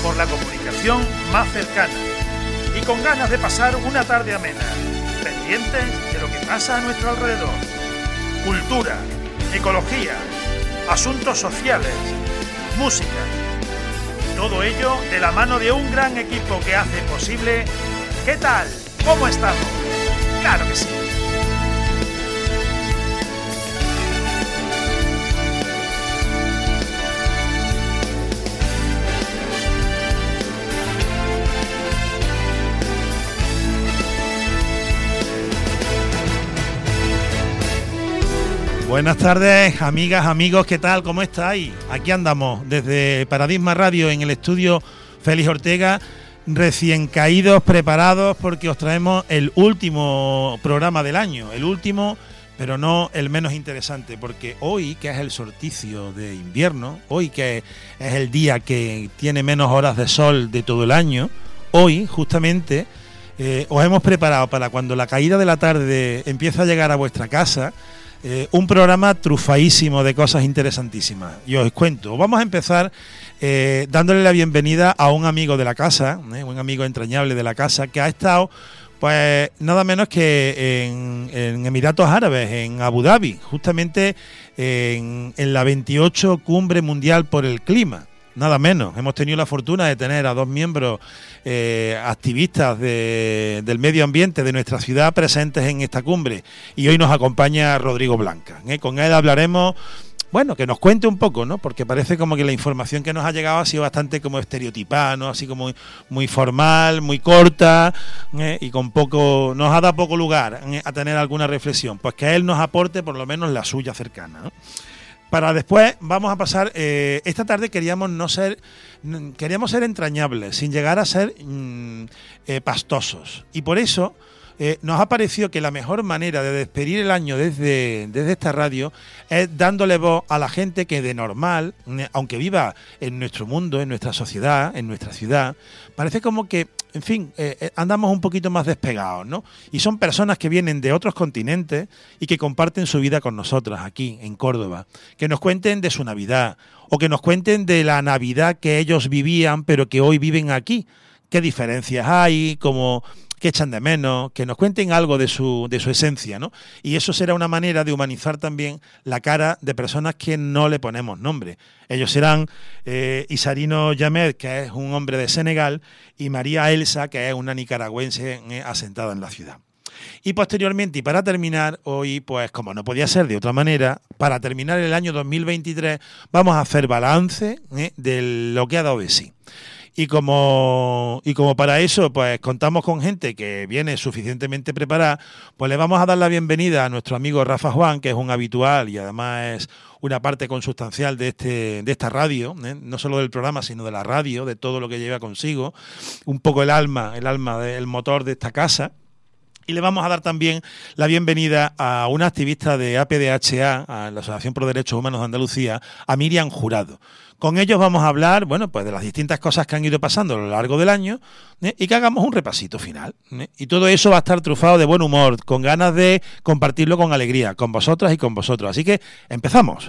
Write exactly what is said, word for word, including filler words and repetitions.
por la comunicación más cercana y con ganas de pasar una tarde amena, pendientes de lo que pasa a nuestro alrededor. Cultura, ecología, asuntos sociales, música. Todo ello de la mano de un gran equipo que hace posible... ¿Qué tal? ¿Cómo estamos? ¡Claro que sí! Buenas tardes, amigas, amigos, ¿qué tal? ¿Cómo estáis? Aquí andamos desde Paradigma Radio en el estudio Félix Ortega, recién caídos, preparados, porque os traemos el último programa del año, el último, pero no el menos interesante, porque hoy, que es el solsticio de invierno, hoy que es el día que tiene menos horas de sol de todo el año, hoy, justamente, eh, os hemos preparado para cuando la caída de la tarde empiece a llegar a vuestra casa, Eh, un programa trufadísimo de cosas interesantísimas. Y os cuento, vamos a empezar eh, dándole la bienvenida a un amigo de la casa, eh, un amigo entrañable de la casa, que ha estado pues nada menos que en, en Emiratos Árabes, en Abu Dhabi, justamente en, en la veintiocho Cumbre Mundial por el Clima. Nada menos, hemos tenido la fortuna de tener a dos miembros eh, activistas de, del medio ambiente de nuestra ciudad presentes en esta cumbre, y hoy nos acompaña Rodrigo Blanca. ¿eh? Con él hablaremos, bueno, que nos cuente un poco, ¿no? Porque parece como que la información que nos ha llegado ha sido bastante como estereotipada, ¿no? Así como muy, muy formal, muy corta, ¿eh? y con poco, nos ha dado poco lugar ¿eh? a tener alguna reflexión. Pues que él nos aporte por lo menos la suya cercana, ¿no? Para después vamos a pasar, eh, esta tarde queríamos no ser, queríamos ser entrañables, sin llegar a ser mm, eh, pastosos. Y por eso eh, nos ha parecido que la mejor manera de despedir el año desde, desde esta radio es dándole voz a la gente que de normal, aunque viva en nuestro mundo, en nuestra sociedad, en nuestra ciudad, parece como que, en fin, eh, andamos un poquito más despegados, ¿no? Y son personas que vienen de otros continentes y que comparten su vida con nosotros aquí, en Córdoba. Que nos cuenten de su Navidad, o que nos cuenten de la Navidad que ellos vivían, pero que hoy viven aquí. ¿Qué diferencias hay? ¿Cómo, qué echan de menos? Que nos cuenten algo de su, de su esencia, ¿no? Y eso será una manera de humanizar también la cara de personas que no le ponemos nombre. Ellos serán eh, Isarino Yamed, que es un hombre de Senegal, y María Elsa, que es una nicaragüense eh, asentada en la ciudad. Y posteriormente, y para terminar, hoy, pues como no podía ser de otra manera, para terminar el año dos mil veintitrés, vamos a hacer balance eh, de lo que ha dado de sí. Y como, y como para eso pues contamos con gente que viene suficientemente preparada, pues le vamos a dar la bienvenida a nuestro amigo Rafa Juan, que es un habitual y además es una parte consustancial de este de esta radio, ¿eh? No solo del programa, sino de la radio, de todo lo que lleva consigo, un poco el alma, el alma del motor de esta casa. Y le vamos a dar también la bienvenida a una activista de A P D H A, a la Asociación por Derechos Humanos de Andalucía, a Miriam Jurado. Con ellos vamos a hablar, bueno, pues de las distintas cosas que han ido pasando a lo largo del año, ¿eh? y que hagamos un repasito final. ¿eh? Y todo eso va a estar trufado de buen humor, con ganas de compartirlo con alegría, con vosotras y con vosotros. Así que empezamos.